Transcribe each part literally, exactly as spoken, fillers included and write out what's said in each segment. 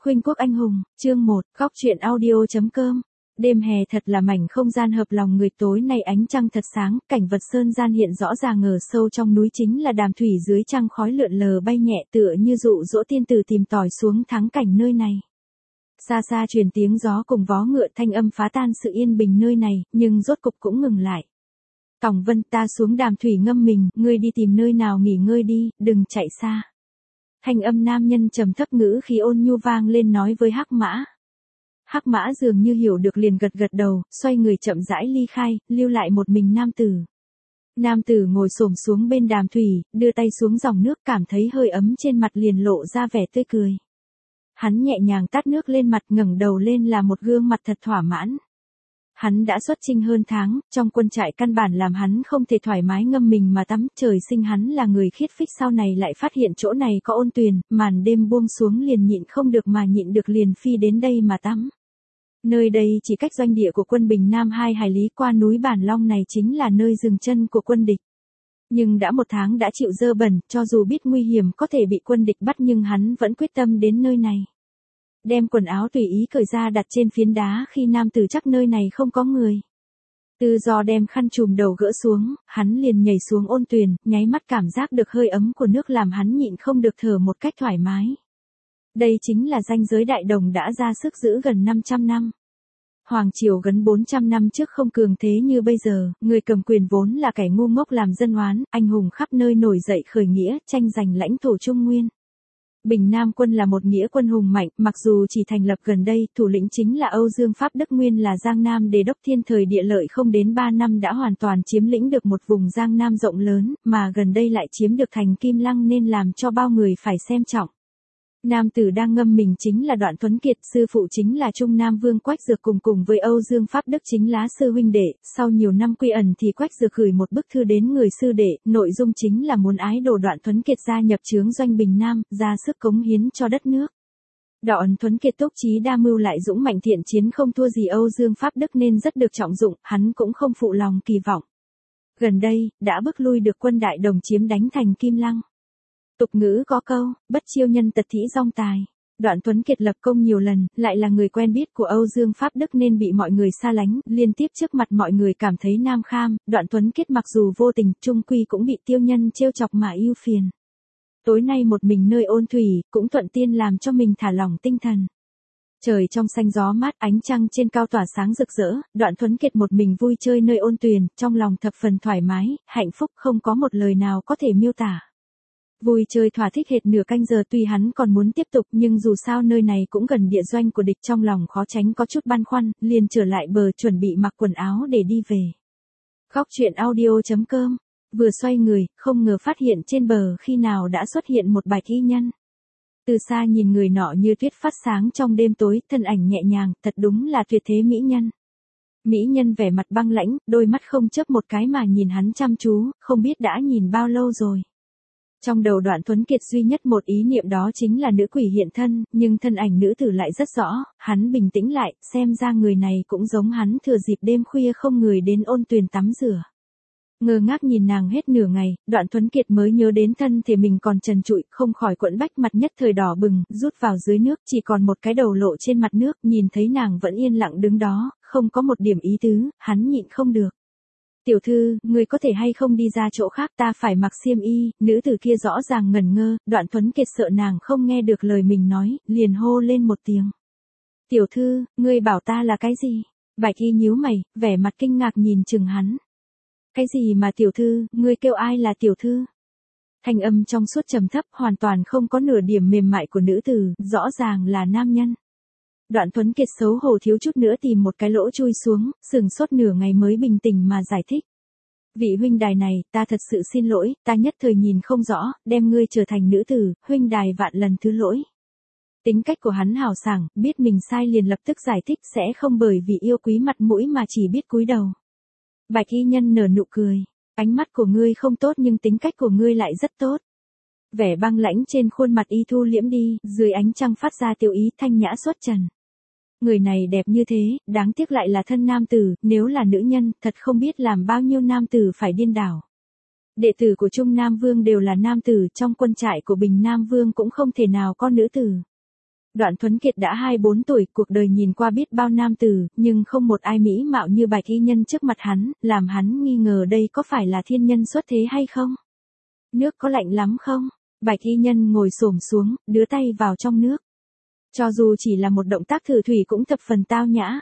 Khuynh quốc anh hùng, chương một, góc truyện audio.com. Đêm hè thật là mảnh không gian hợp lòng người, tối nay ánh trăng thật sáng, cảnh vật sơn gian hiện rõ ràng ở sâu trong núi chính là đàm thủy dưới trăng khói lượn lờ bay nhẹ tựa như dụ dỗ tiên tử tìm tòi xuống thắng cảnh nơi này. Xa xa truyền tiếng gió cùng vó ngựa thanh âm phá tan sự yên bình nơi này, nhưng rốt cục cũng ngừng lại. Tòng Vân, ta xuống đàm thủy ngâm mình, ngươi đi tìm nơi nào nghỉ ngơi đi, đừng chạy xa. Thanh âm nam nhân trầm thấp ngữ khí ôn nhu vang lên nói với Hắc Mã. Hắc Mã dường như hiểu được liền gật gật đầu, xoay người chậm rãi ly khai, lưu lại một mình nam tử. Nam tử ngồi xổm xuống bên đàm thủy, đưa tay xuống dòng nước, cảm thấy hơi ấm trên mặt liền lộ ra vẻ tươi cười. Hắn nhẹ nhàng tát nước lên mặt, ngẩng đầu lên là một gương mặt thật thỏa mãn. Hắn đã xuất chinh hơn tháng, trong quân trại căn bản làm hắn không thể thoải mái ngâm mình mà tắm, trời sinh hắn là người khiết phích, sau này lại phát hiện chỗ này có ôn tuyền, màn đêm buông xuống liền nhịn không được mà nhịn được liền phi đến đây mà tắm. Nơi đây chỉ cách doanh địa của quân Bình Nam hai hải lý, qua núi Bản Long này chính là nơi dừng chân của quân địch. Nhưng đã một tháng đã chịu dơ bẩn, cho dù biết nguy hiểm có thể bị quân địch bắt nhưng hắn vẫn quyết tâm đến nơi này. Đem quần áo tùy ý cởi ra đặt trên phiến đá khi nam tử chắc nơi này không có người. Từ do đem khăn trùm đầu gỡ xuống, hắn liền nhảy xuống ôn tuyền, nháy mắt cảm giác được hơi ấm của nước làm hắn nhịn không được thở một cách thoải mái. Đây chính là ranh giới đại đồng đã ra sức giữ gần năm trăm năm. Hoàng triều gần bốn trăm năm trước không cường thế như bây giờ, người cầm quyền vốn là kẻ ngu ngốc làm dân oán, anh hùng khắp nơi nổi dậy khởi nghĩa, tranh giành lãnh thổ Trung Nguyên. Bình Nam quân là một nghĩa quân hùng mạnh, mặc dù chỉ thành lập gần đây, thủ lĩnh chính là Âu Dương Pháp Đức nguyên là Giang Nam Đế đốc, thiên thời địa lợi không đến ba năm đã hoàn toàn chiếm lĩnh được một vùng Giang Nam rộng lớn, mà gần đây lại chiếm được thành Kim Lăng nên làm cho bao người phải xem trọng. Nam tử đang ngâm mình chính là Đoạn Tuấn Kiệt, sư phụ chính là Trung Nam Vương Quách Dược, cùng cùng với Âu Dương Pháp Đức chính lá sư huynh đệ. Sau nhiều năm quy ẩn thì Quách Dược gửi một bức thư đến người sư đệ, nội dung chính là muốn ái đồ Đoạn Tuấn Kiệt gia nhập chướng doanh Bình Nam, ra sức cống hiến cho đất nước. Đoạn Tuấn Kiệt túc trí đa mưu lại dũng mạnh, thiện chiến không thua gì Âu Dương Pháp Đức nên rất được trọng dụng, hắn cũng không phụ lòng kỳ vọng. Gần đây, đã bức lui được quân Đại Đồng chiếm đánh thành Kim Lăng. Tục ngữ có câu, bất chiêu nhân tật thĩ dong tài. Đoạn Tuấn Kiệt lập công nhiều lần, lại là người quen biết của Âu Dương Pháp Đức nên bị mọi người xa lánh, liên tiếp trước mặt mọi người cảm thấy nam kham. Đoạn Tuấn Kiệt mặc dù vô tình, chung quy cũng bị tiêu nhân trêu chọc mà ưu phiền. Tối nay một mình nơi ôn thủy, cũng thuận tiên làm cho mình thả lỏng tinh thần. Trời trong xanh gió mát, ánh trăng trên cao tỏa sáng rực rỡ, Đoạn Tuấn Kiệt một mình vui chơi nơi ôn tuyền, trong lòng thập phần thoải mái, hạnh phúc không có một lời nào có thể miêu tả. Vui chơi thỏa thích hệt nửa canh giờ, tuy hắn còn muốn tiếp tục nhưng dù sao nơi này cũng gần địa doanh của địch, trong lòng khó tránh có chút băn khoăn, liền trở lại bờ chuẩn bị mặc quần áo để đi về. Góc truyện audio.com, vừa xoay người, không ngờ phát hiện trên bờ khi nào đã xuất hiện một bạch y nhân. Từ xa nhìn người nọ như tuyết phát sáng trong đêm tối, thân ảnh nhẹ nhàng, thật đúng là tuyệt thế mỹ nhân. Mỹ nhân vẻ mặt băng lãnh, đôi mắt không chớp một cái mà nhìn hắn chăm chú, không biết đã nhìn bao lâu rồi. Trong đầu Đoạn Tuấn Kiệt duy nhất một ý niệm đó chính là nữ quỷ hiện thân, nhưng thân ảnh nữ tử lại rất rõ, hắn bình tĩnh lại, xem ra người này cũng giống hắn thừa dịp đêm khuya không người đến ôn tuyền tắm rửa. Ngơ ngác nhìn nàng hết nửa ngày, Đoạn Tuấn Kiệt mới nhớ đến thân thể mình còn trần trụi, không khỏi quẫn bách, mặt nhất thời đỏ bừng, rút vào dưới nước, chỉ còn một cái đầu lộ trên mặt nước, nhìn thấy nàng vẫn yên lặng đứng đó, không có một điểm ý tứ, hắn nhịn không được. Tiểu thư, người có thể hay không đi ra chỗ khác, ta phải mặc xiêm y. Nữ tử kia rõ ràng ngẩn ngơ, Đoạn Tuấn Kiệt sợ nàng không nghe được lời mình nói, liền hô lên một tiếng. Tiểu thư, ngươi bảo ta là cái gì? Bạch y nhíu mày, vẻ mặt kinh ngạc nhìn chừng hắn. Cái gì mà tiểu thư, ngươi kêu ai là tiểu thư? Thanh âm trong suốt trầm thấp, hoàn toàn không có nửa điểm mềm mại của nữ tử, rõ ràng là nam nhân. Đoạn Tuấn Kiệt xấu hổ thiếu chút nữa tìm một cái lỗ chui xuống, sừng sốt nửa ngày mới bình tĩnh mà giải thích. Vị huynh đài này, ta thật sự xin lỗi, ta nhất thời nhìn không rõ, đem ngươi trở thành nữ tử, huynh đài vạn lần thứ lỗi. Tính cách của hắn hào sảng, biết mình sai liền lập tức giải thích, sẽ không bởi vì yêu quý mặt mũi mà chỉ biết cúi đầu. Bạch y nhân nở nụ cười, ánh mắt của ngươi không tốt nhưng tính cách của ngươi lại rất tốt. Vẻ băng lãnh trên khuôn mặt y thu liễm đi, dưới ánh trăng phát ra tiêu ý thanh nhã xuất trần. Người này đẹp như thế, đáng tiếc lại là thân nam tử, nếu là nữ nhân, thật không biết làm bao nhiêu nam tử phải điên đảo. Đệ tử của Trung Nam Vương đều là nam tử, trong quân trại của Bình Nam Vương cũng không thể nào có nữ tử. Đoạn Tuấn Kiệt đã hai mươi bốn tuổi, cuộc đời nhìn qua biết bao nam tử, nhưng không một ai mỹ mạo như Bạch Y Nhân trước mặt hắn, làm hắn nghi ngờ đây có phải là thiên nhân xuất thế hay không? Nước có lạnh lắm không? Bạch Y Nhân ngồi xổm xuống, đưa tay vào trong nước. Cho dù chỉ là một động tác thử thủy cũng thập phần tao nhã.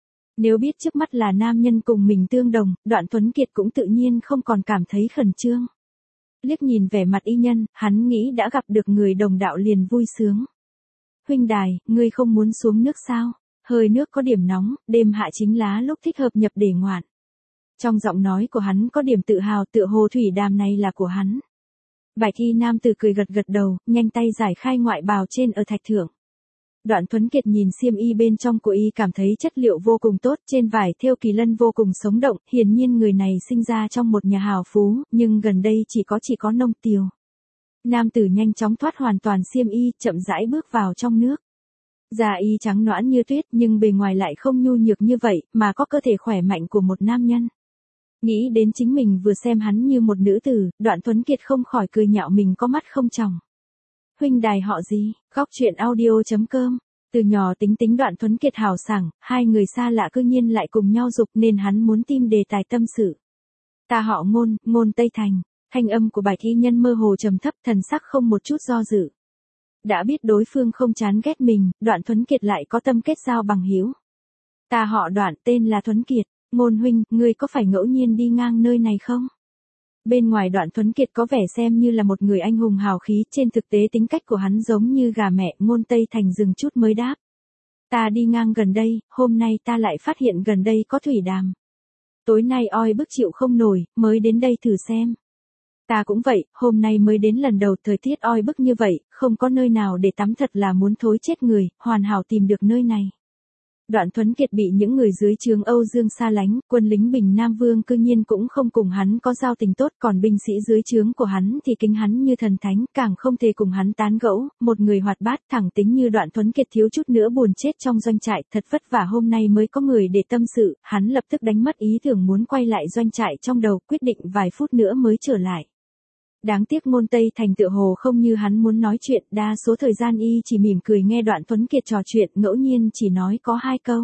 Nếu biết trước mắt là nam nhân cùng mình tương đồng, Đoạn Tuấn Kiệt cũng tự nhiên không còn cảm thấy khẩn trương. Liếc nhìn vẻ mặt Y Nhân, hắn nghĩ đã gặp được người đồng đạo liền vui sướng. Huynh đài, ngươi không muốn xuống nước sao? Hơi nước có điểm nóng, đêm hạ chính lá lúc thích hợp nhập để ngoạn. Trong giọng nói của hắn có điểm tự hào, tựa hồ thủy đàm này là của hắn. Bạch Y nam tử cười gật gật đầu, nhanh tay giải khai ngoại bào trên ở thạch thượng. Đoạn Tuấn Kiệt nhìn xiêm y bên trong của y cảm thấy chất liệu vô cùng tốt, trên vải thêu kỳ lân vô cùng sống động, hiển nhiên người này sinh ra trong một nhà hào phú, nhưng gần đây chỉ có chỉ có nông tiều. Nam tử nhanh chóng thoát hoàn toàn xiêm y, chậm rãi bước vào trong nước. Da y trắng nõn như tuyết nhưng bề ngoài lại không nhu nhược như vậy, mà có cơ thể khỏe mạnh của một nam nhân. Nghĩ đến chính mình vừa xem hắn như một nữ tử, Đoạn Tuấn Kiệt không khỏi cười nhạo mình có mắt không tròng. Huynh đài họ gì? Góc truyện audio chấm com. Từ nhỏ tính tính Đoạn Tuấn Kiệt hào sảng, hai người xa lạ cư nhiên lại cùng nhau dục nên hắn muốn tìm đề tài tâm sự. Ta họ Ngôn, Ngôn Tây Thành. Thanh âm của Bạch Y Nhân mơ hồ trầm thấp, thần sắc không một chút do dự. Đã biết đối phương không chán ghét mình, Đoạn Tuấn Kiệt lại có tâm kết giao bằng hữu. Ta họ Đoạn, tên là Tuấn Kiệt. Ngôn huynh, ngươi có phải ngẫu nhiên đi ngang nơi này không? Bên ngoài Đoạn Tuấn Kiệt có vẻ xem như là một người anh hùng hào khí, trên thực tế tính cách của hắn giống như gà mẹ. Ngôn Tây Thành dừng chút mới đáp. Ta đi ngang gần đây, hôm nay ta lại phát hiện gần đây có thủy đàm. Tối nay oi bức chịu không nổi, mới đến đây thử xem. Ta cũng vậy, hôm nay mới đến lần đầu, thời tiết oi bức như vậy, không có nơi nào để tắm thật là muốn thối chết người, hoàn hảo tìm được nơi này. Đoạn Tuấn Kiệt bị những người dưới trướng Âu Dương xa lánh, quân lính Bình Nam Vương cư nhiên cũng không cùng hắn có giao tình tốt, còn binh sĩ dưới trướng của hắn thì kính hắn như thần thánh, càng không thể cùng hắn tán gẫu, một người hoạt bát thẳng tính như Đoạn Tuấn Kiệt thiếu chút nữa buồn chết trong doanh trại, thật vất vả hôm nay mới có người để tâm sự, hắn lập tức đánh mất ý tưởng muốn quay lại doanh trại trong đầu, quyết định vài phút nữa mới trở lại. Đáng tiếc Ngôn Tây Thành tựa hồ không như hắn muốn nói chuyện, đa số thời gian y chỉ mỉm cười nghe Đoạn Tuấn Kiệt trò chuyện, ngẫu nhiên chỉ nói có hai câu.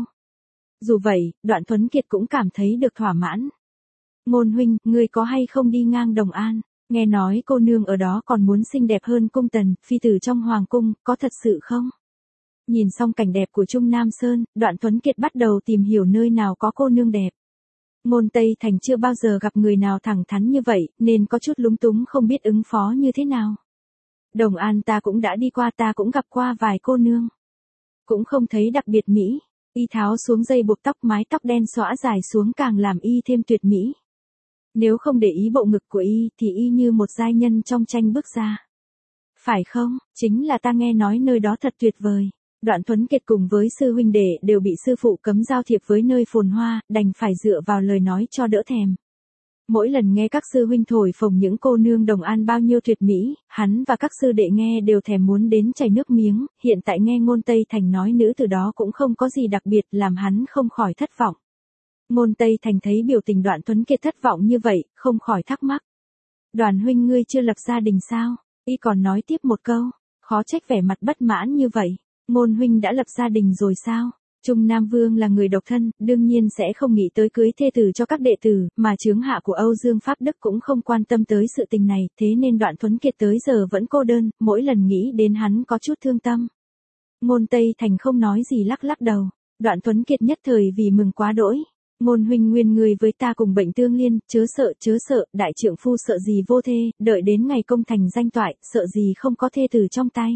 Dù vậy, Đoạn Tuấn Kiệt cũng cảm thấy được thỏa mãn. Ngôn huynh, ngươi có hay không đi ngang Đồng An? Nghe nói cô nương ở đó còn muốn xinh đẹp hơn cung tần, phi tử trong hoàng cung, có thật sự không? Nhìn xong cảnh đẹp của Trung Nam Sơn, Đoạn Tuấn Kiệt bắt đầu tìm hiểu nơi nào có cô nương đẹp. Ngôn Tây Thành chưa bao giờ gặp người nào thẳng thắn như vậy, nên có chút lúng túng không biết ứng phó như thế nào. Đồng An ta cũng đã đi qua, ta cũng gặp qua vài cô nương. Cũng không thấy đặc biệt mỹ. Y tháo xuống dây buộc tóc, mái tóc đen xõa dài xuống càng làm y thêm tuyệt mỹ. Nếu không để ý bộ ngực của y thì y như một giai nhân trong tranh bước ra. Phải không, chính là ta nghe nói nơi đó thật tuyệt vời. Đoạn Tuấn Kiệt cùng với sư huynh đệ đều bị sư phụ cấm giao thiệp với nơi phồn hoa, đành phải dựa vào lời nói cho đỡ thèm. Mỗi lần nghe các sư huynh thổi phồng những cô nương Đồng An bao nhiêu tuyệt mỹ, hắn và các sư đệ nghe đều thèm muốn đến chảy nước miếng, hiện tại nghe Ngôn Tây Thành nói nữ từ đó cũng không có gì đặc biệt, làm hắn không khỏi thất vọng. Ngôn Tây Thành thấy biểu tình Đoạn Tuấn Kiệt thất vọng như vậy, không khỏi thắc mắc. Đoàn huynh ngươi chưa lập gia đình sao? Y còn nói tiếp một câu, khó trách vẻ mặt bất mãn như vậy. Ngôn huynh đã lập gia đình rồi sao? Trung Nam Vương là người độc thân, đương nhiên sẽ không nghĩ tới cưới thê tử cho các đệ tử, mà chướng hạ của Âu Dương Pháp Đức cũng không quan tâm tới sự tình này, thế nên Đoạn Tuấn Kiệt tới giờ vẫn cô đơn, mỗi lần nghĩ đến hắn có chút thương tâm. Ngôn Tây Thành không nói gì lắc lắc đầu, Đoạn Tuấn Kiệt nhất thời vì mừng quá đỗi. Ngôn huynh nguyên người với ta cùng bệnh tương liên, chớ sợ chớ sợ, đại trượng phu sợ gì vô thê, đợi đến ngày công thành danh toại, sợ gì không có thê tử trong tay.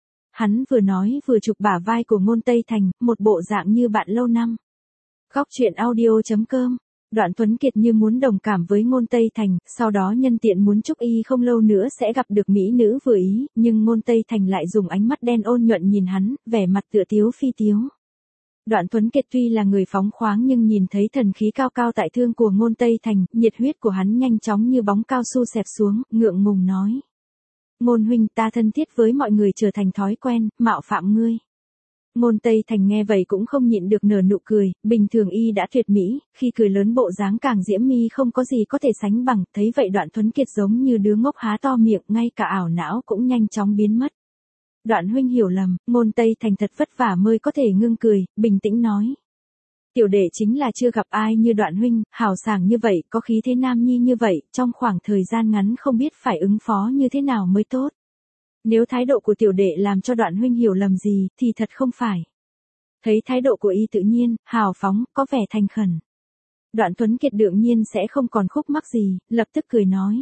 Hắn vừa nói vừa chụp bả vai của Ngôn Tây Thành, một bộ dạng như bạn lâu năm. Góc truyện audio chấm com. Đoạn Tuấn Kiệt như muốn đồng cảm với Ngôn Tây Thành, sau đó nhân tiện muốn chúc y không lâu nữa sẽ gặp được mỹ nữ vừa ý, nhưng Ngôn Tây Thành lại dùng ánh mắt đen ôn nhuận nhìn hắn, vẻ mặt tựa tiếu phi tiếu. Đoạn Tuấn Kiệt tuy là người phóng khoáng nhưng nhìn thấy thần khí cao cao tại thương của Ngôn Tây Thành, nhiệt huyết của hắn nhanh chóng như bóng cao su xẹp xuống, ngượng ngùng nói. Ngôn huynh, ta thân thiết với mọi người trở thành thói quen, mạo phạm ngươi. Ngôn Tây Thành nghe vậy cũng không nhịn được nở nụ cười, bình thường y đã tuyệt mỹ, khi cười lớn bộ dáng càng diễm mi không có gì có thể sánh bằng, thấy vậy Đoạn Tuấn Kiệt giống như đứa ngốc há to miệng, ngay cả ảo não cũng nhanh chóng biến mất. Đoạn huynh hiểu lầm, Ngôn Tây Thành thật vất vả mới có thể ngưng cười, bình tĩnh nói. Tiểu đệ chính là chưa gặp ai như Đoạn huynh, hào sảng như vậy, có khí thế nam nhi như vậy, trong khoảng thời gian ngắn không biết phải ứng phó như thế nào mới tốt. Nếu thái độ của tiểu đệ làm cho Đoạn huynh hiểu lầm gì, thì thật không phải. Thấy thái độ của y tự nhiên, hào phóng, có vẻ thành khẩn. Đoạn Tuấn Kiệt đương nhiên sẽ không còn khúc mắc gì, lập tức cười nói.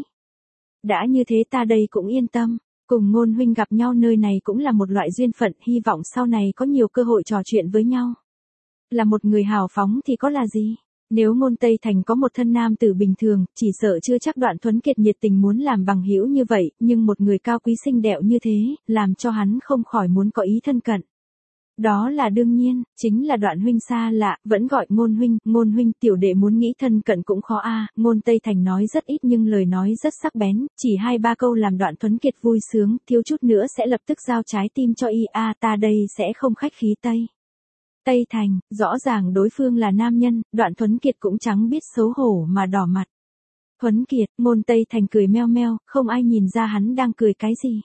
Đã như thế ta đây cũng yên tâm, cùng Ngôn huynh gặp nhau nơi này cũng là một loại duyên phận, hy vọng sau này có nhiều cơ hội trò chuyện với nhau. Là một người hào phóng thì có là gì? Nếu Ngôn Tây Thành có một thân nam tử bình thường, chỉ sợ chưa chắc Đoạn Tuấn Kiệt nhiệt tình muốn làm bằng hữu như vậy, nhưng một người cao quý xinh đẹp như thế, làm cho hắn không khỏi muốn có ý thân cận. Đó là đương nhiên, chính là Đoạn huynh xa lạ, vẫn gọi Ngôn huynh, Ngôn huynh tiểu đệ muốn nghĩ thân cận cũng khó a. À. Ngôn Tây Thành nói rất ít nhưng lời nói rất sắc bén, chỉ hai ba câu làm Đoạn Tuấn Kiệt vui sướng, thiếu chút nữa sẽ lập tức giao trái tim cho y a, à, ta đây sẽ không khách khí Tây. Tây Thành, rõ ràng đối phương là nam nhân, Đoạn Tuấn Kiệt cũng chẳng biết xấu hổ mà đỏ mặt. Tuấn Kiệt, Ngôn Tây Thành cười meo meo, không ai nhìn ra hắn đang cười cái gì.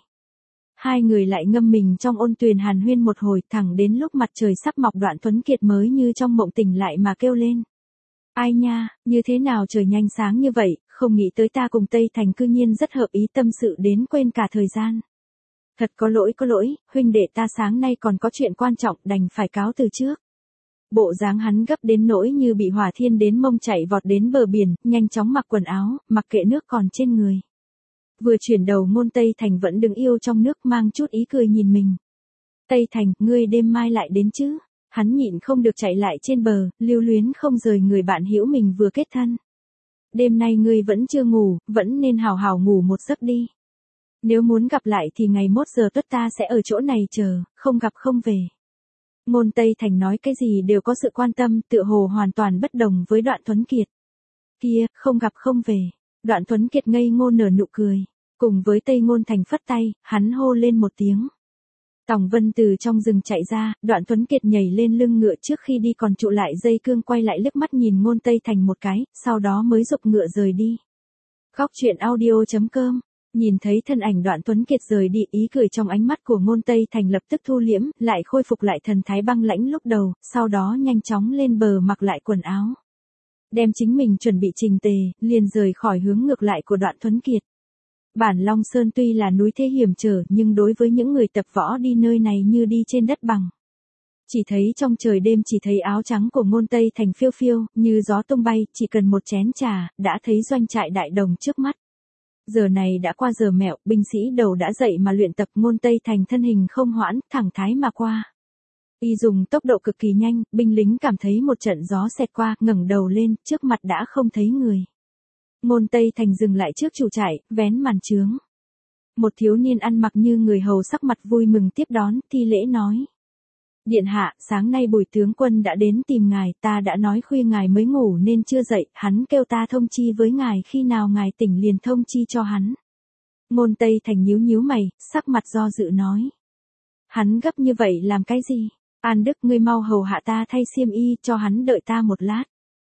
Hai người lại ngâm mình trong ôn tuyền hàn huyên một hồi, thẳng đến lúc mặt trời sắp mọc Đoạn Tuấn Kiệt mới như trong mộng tỉnh lại mà kêu lên. Ai nha, như thế nào trời nhanh sáng như vậy, không nghĩ tới ta cùng Tây Thành cư nhiên rất hợp ý, tâm sự đến quên cả thời gian. Thật có lỗi có lỗi, huynh đệ ta sáng nay còn có chuyện quan trọng đành phải cáo từ trước. Bộ dáng hắn gấp đến nỗi như bị hỏa thiên đến mông chạy vọt đến bờ biển, nhanh chóng mặc quần áo, mặc kệ nước còn trên người. Vừa chuyển đầu Ngôn Tây Thành vẫn đứng yêu trong nước mang chút ý cười nhìn mình. Tây Thành, ngươi đêm mai lại đến chứ? Hắn nhịn không được chạy lại trên bờ, lưu luyến không rời người bạn hữu mình vừa kết thân. Đêm nay ngươi vẫn chưa ngủ, vẫn nên hào hào ngủ một giấc đi. Nếu muốn gặp lại thì ngày mốt giờ tuất ta sẽ ở chỗ này chờ, không gặp không về. Ngôn Tây Thành nói cái gì đều có sự quan tâm, tựa hồ hoàn toàn bất đồng với Đoạn Tuấn Kiệt. Kia, không gặp không về. Đoạn Tuấn Kiệt ngây ngô nở nụ cười. Cùng với Tây Ngôn Thành phất tay, hắn hô lên một tiếng. Tòng Vân từ trong rừng chạy ra, Đoạn Tuấn Kiệt nhảy lên lưng ngựa trước khi đi còn trụ lại dây cương quay lại liếc mắt nhìn Ngôn Tây Thành một cái, sau đó mới giục ngựa rời đi. Góc truyện audio chấm com. Nhìn thấy thân ảnh Đoạn Tuấn Kiệt rời đi, ý cười trong ánh mắt của Ngôn Tây Thành lập tức thu liễm, lại khôi phục lại thần thái băng lãnh lúc đầu, sau đó nhanh chóng lên bờ mặc lại quần áo. Đem chính mình chuẩn bị trình tề, liền rời khỏi hướng ngược lại của Đoạn Tuấn Kiệt. Bản Long Sơn tuy là núi thế hiểm trở nhưng đối với những người tập võ đi nơi này như đi trên đất bằng. Chỉ thấy trong trời đêm chỉ thấy áo trắng của Ngôn Tây Thành phiêu phiêu, như gió tung bay, chỉ cần một chén trà, đã thấy doanh trại đại đồng trước mắt. Giờ này đã qua giờ mẹo, binh sĩ đầu đã dậy mà luyện tập. Ngôn Tây Thành thân hình không hoãn, thẳng thái mà qua. Y dùng tốc độ cực kỳ nhanh, binh lính cảm thấy một trận gió xẹt qua, ngẩng đầu lên, trước mặt đã không thấy người. Ngôn Tây Thành dừng lại trước chủ trại, vén màn trướng. Một thiếu niên ăn mặc như người hầu sắc mặt vui mừng tiếp đón, thi lễ nói. Điện hạ, sáng nay Bùi tướng quân đã đến tìm ngài, ta đã nói khuya ngài mới ngủ nên chưa dậy, hắn kêu ta thông chi với ngài, khi nào ngài tỉnh liền thông chi cho hắn. Ngôn Tây Thành nhíu nhíu mày, sắc mặt do dự nói. Hắn gấp như vậy làm cái gì? An Đức, ngươi mau hầu hạ ta thay xiêm y, cho hắn đợi ta một lát.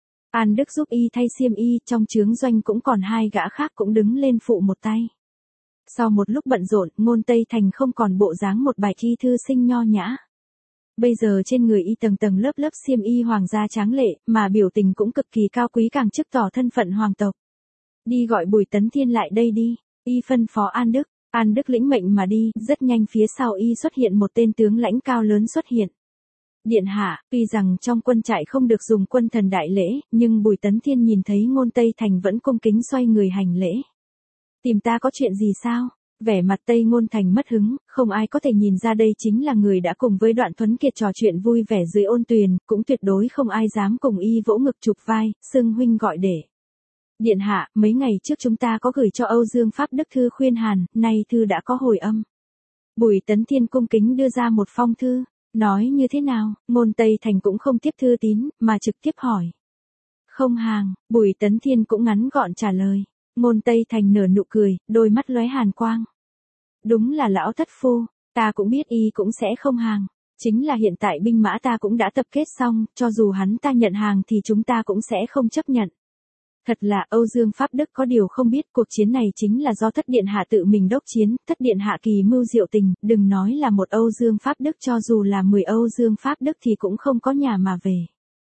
An Đức giúp y thay xiêm y, trong trướng doanh cũng còn hai gã khác cũng đứng lên phụ một tay. Sau một lúc bận rộn, Ngôn Tây Thành không còn bộ dáng một bài thi thư sinh nho nhã. Bây giờ trên người y tầng tầng lớp lớp xiêm y hoàng gia tráng lệ, mà biểu tình cũng cực kỳ cao quý, càng chứng tỏ thân phận hoàng tộc. Đi gọi Bùi Tấn Thiên lại đây đi, y phân phó An Đức. An Đức lĩnh mệnh mà đi, rất nhanh phía sau y xuất hiện một tên tướng lãnh cao lớn xuất hiện. Điện hạ, tuy rằng trong quân trại không được dùng quân thần đại lễ, nhưng Bùi Tấn Thiên nhìn thấy Ngôn Tây Thành vẫn cung kính xoay người hành lễ. Tìm ta có chuyện gì sao? Vẻ mặt Tây Ngôn Thành mất hứng, không ai có thể nhìn ra đây chính là người đã cùng với Đoạn Tuấn Kiệt trò chuyện vui vẻ dưới ôn tuyền, cũng tuyệt đối không ai dám cùng y vỗ ngực chụp vai, xưng huynh gọi để. Điện hạ, mấy ngày trước chúng ta có gửi cho Âu Dương Pháp Đức thư khuyên hàn, nay thư đã có hồi âm. Bùi Tấn Thiên cung kính đưa ra một phong thư, nói như thế nào? Ngôn Tây Thành cũng không tiếp thư tín, mà trực tiếp hỏi. Không hàng, Bùi Tấn Thiên cũng ngắn gọn trả lời. Ngôn Tây Thành nở nụ cười, đôi mắt lóe hàn quang. Đúng là lão thất phu, ta cũng biết y cũng sẽ không hàng. Chính là hiện tại binh mã ta cũng đã tập kết xong, cho dù hắn ta nhận hàng thì chúng ta cũng sẽ không chấp nhận. Thật là Âu Dương Pháp Đức có điều không biết cuộc chiến này chính là do thất điện hạ tự mình đốc chiến, thất điện hạ kỳ mưu diệu tình, đừng nói là một Âu Dương Pháp Đức, cho dù là mười Âu Dương Pháp Đức thì cũng không có nhà mà về.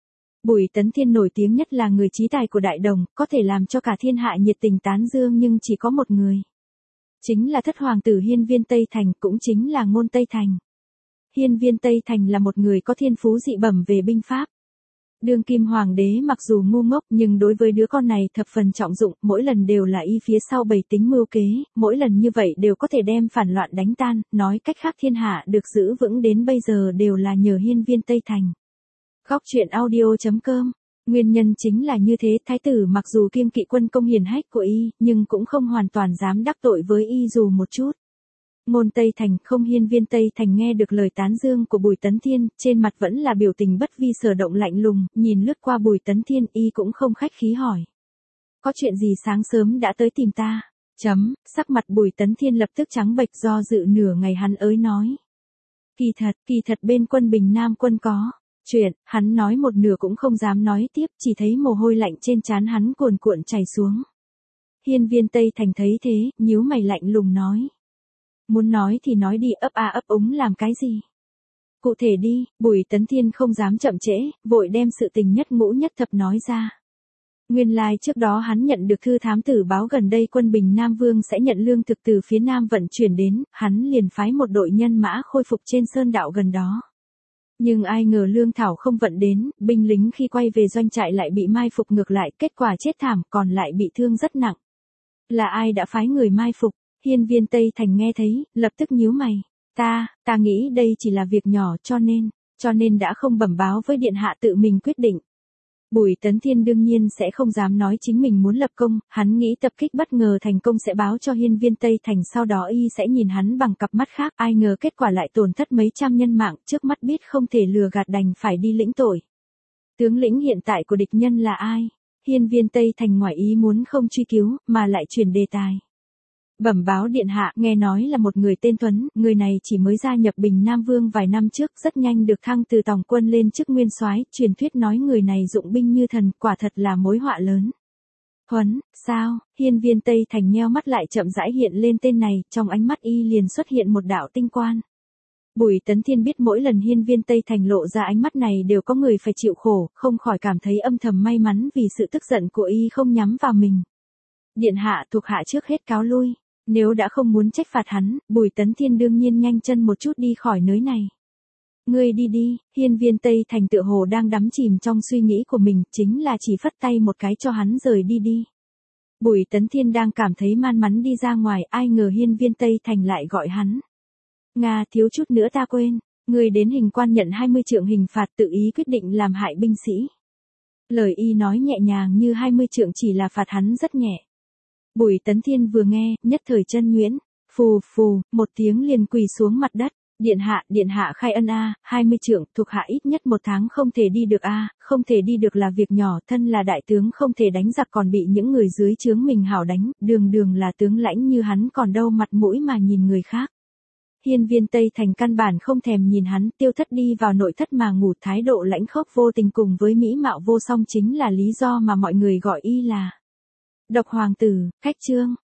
Bùi Tấn Thiên nổi tiếng nhất là người trí tài của Đại Đồng, có thể làm cho cả thiên hạ nhiệt tình tán dương, nhưng chỉ có một người. Chính là thất hoàng tử Hiên Viên Tây Thành, cũng chính là Ngôn Tây Thành. Hiên Viên Tây Thành là một người có thiên phú dị bẩm về binh pháp. Đương kim hoàng đế mặc dù ngu ngốc nhưng đối với đứa con này thập phần trọng dụng, mỗi lần đều là y phía sau bày tính mưu kế, mỗi lần như vậy đều có thể đem phản loạn đánh tan, nói cách khác thiên hạ được giữ vững đến bây giờ đều là nhờ Hiên Viên Tây Thành. Góc truyện audio chấm com. Nguyên nhân chính là như thế, thái tử mặc dù kiêng kỵ quân công hiển hách của y, nhưng cũng không hoàn toàn dám đắc tội với y dù một chút. Ngôn Tây Thành không Hiên Viên Tây Thành nghe được lời tán dương của Bùi Tấn Thiên, trên mặt vẫn là biểu tình bất vi sở động lạnh lùng, nhìn lướt qua Bùi Tấn Thiên y cũng không khách khí hỏi. Có chuyện gì sáng sớm đã tới tìm ta? Chấm, sắc mặt Bùi Tấn Thiên lập tức trắng bệch, do dự nửa ngày hắn ới nói. Kỳ thật, kỳ thật bên quân Bình Nam quân có. Chuyện, hắn nói một nửa cũng không dám nói tiếp, chỉ thấy mồ hôi lạnh trên trán hắn cuồn cuộn chảy xuống. Hiên Viên Tây Thành thấy thế, nhíu mày lạnh lùng nói. Muốn nói thì nói đi, ấp a ấp úng làm cái gì? Cụ thể đi, Bùi Tấn Thiên không dám chậm trễ, vội đem sự tình nhất ngũ nhất thập nói ra. Nguyên lai trước đó hắn nhận được thư thám tử báo gần đây quân Bình Nam Vương sẽ nhận lương thực từ phía Nam vận chuyển đến, hắn liền phái một đội nhân mã khôi phục trên sơn đạo gần đó. Nhưng ai ngờ lương thảo không vận đến, binh lính khi quay về doanh trại lại bị mai phục ngược lại, kết quả chết thảm, còn lại bị thương rất nặng. Là ai đã phái người mai phục? Hiên Viên Tây Thành nghe thấy, lập tức nhíu mày. Ta, ta nghĩ đây chỉ là việc nhỏ cho nên, cho nên đã không bẩm báo với điện hạ tự mình quyết định. Bùi Tấn Thiên đương nhiên sẽ không dám nói chính mình muốn lập công, hắn nghĩ tập kích bất ngờ thành công sẽ báo cho Hiên Viên Tây Thành, sau đó y sẽ nhìn hắn bằng cặp mắt khác, ai ngờ kết quả lại tổn thất mấy trăm nhân mạng, trước mắt biết không thể lừa gạt đành phải đi lĩnh tội. Tướng lĩnh hiện tại của địch nhân là ai? Hiên Viên Tây Thành ngoài ý muốn không truy cứu, mà lại chuyển đề tài. Bẩm báo điện hạ, nghe nói là một người tên Tuấn, người này chỉ mới gia nhập Bình Nam Vương vài năm trước, rất nhanh được thăng từ tòng quân lên chức nguyên soái, truyền thuyết nói người này dụng binh như thần, quả thật là mối họa lớn. Tuấn, sao? Hiên Viên Tây Thành nheo mắt lại chậm rãi hiện lên tên này, trong ánh mắt y liền xuất hiện một đạo tinh quang. Bùi Tấn Thiên biết mỗi lần Hiên Viên Tây Thành lộ ra ánh mắt này đều có người phải chịu khổ, không khỏi cảm thấy âm thầm may mắn vì sự tức giận của y không nhắm vào mình. Điện hạ, thuộc hạ trước hết cáo lui. Nếu đã không muốn trách phạt hắn, Bùi Tấn Thiên đương nhiên nhanh chân một chút đi khỏi nơi này. Ngươi đi đi, Hiên Viên Tây Thành tựa hồ đang đắm chìm trong suy nghĩ của mình, chính là chỉ phất tay một cái cho hắn rời đi đi. Bùi Tấn Thiên đang cảm thấy man mắn đi ra ngoài, ai ngờ Hiên Viên Tây Thành lại gọi hắn. Nga, thiếu chút nữa ta quên, ngươi đến hình quan nhận hai mươi trượng hình phạt, tự ý quyết định làm hại binh sĩ. Lời y nói nhẹ nhàng như hai mươi trượng chỉ là phạt hắn rất nhẹ. Bùi Tấn Thiên vừa nghe, nhất thời chân nhuyễn, phù phù, một tiếng liền quỳ xuống mặt đất. Điện hạ, điện hạ khai ân a, hai mươi trượng, thuộc hạ ít nhất một tháng không thể đi được a, không thể đi được là việc nhỏ, thân là đại tướng không thể đánh giặc còn bị những người dưới trướng mình hảo đánh, đường đường là tướng lãnh như hắn còn đâu mặt mũi mà nhìn người khác. Hiên Viên Tây Thành căn bản không thèm nhìn hắn, tiêu thất đi vào nội thất mà ngủ, thái độ lãnh khốc vô tình cùng với mỹ mạo vô song chính là lý do mà mọi người gọi y là Độc Hoàng tử. Khách chương.